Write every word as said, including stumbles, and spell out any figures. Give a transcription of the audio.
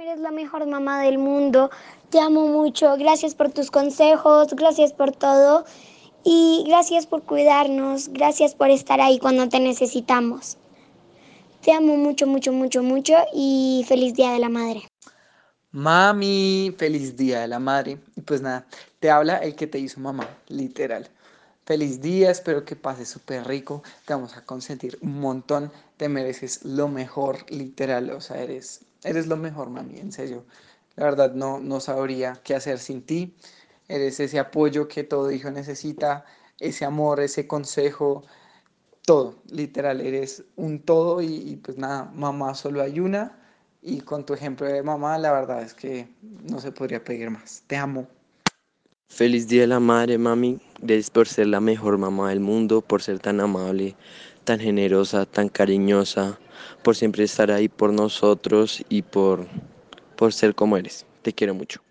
Eres la mejor mamá del mundo. Te amo mucho. Gracias por tus consejos. Gracias por todo. Y gracias por cuidarnos. Gracias por estar ahí cuando te necesitamos. Te amo mucho, mucho, mucho, mucho. Y feliz Día de la Madre. Mami, feliz día de la madre. Y pues nada, te habla el que te hizo mamá, literal. Feliz día, espero que pases súper rico. Te vamos a consentir un montón. Te mereces lo mejor, literal. O sea, eres, eres lo mejor, mami, en serio. La verdad, no, no sabría qué hacer sin ti. Eres ese apoyo que todo hijo necesita, ese amor, ese consejo, todo, literal, eres un todo y, y pues nada, mamá solo hay una y con tu ejemplo de mamá la verdad es que no se podría pedir más. Te amo. Feliz Día de la Madre, mami. Gracias por ser la mejor mamá del mundo, por ser tan amable, tan generosa, tan cariñosa, por siempre estar ahí por nosotros y por, por ser como eres. Te quiero mucho.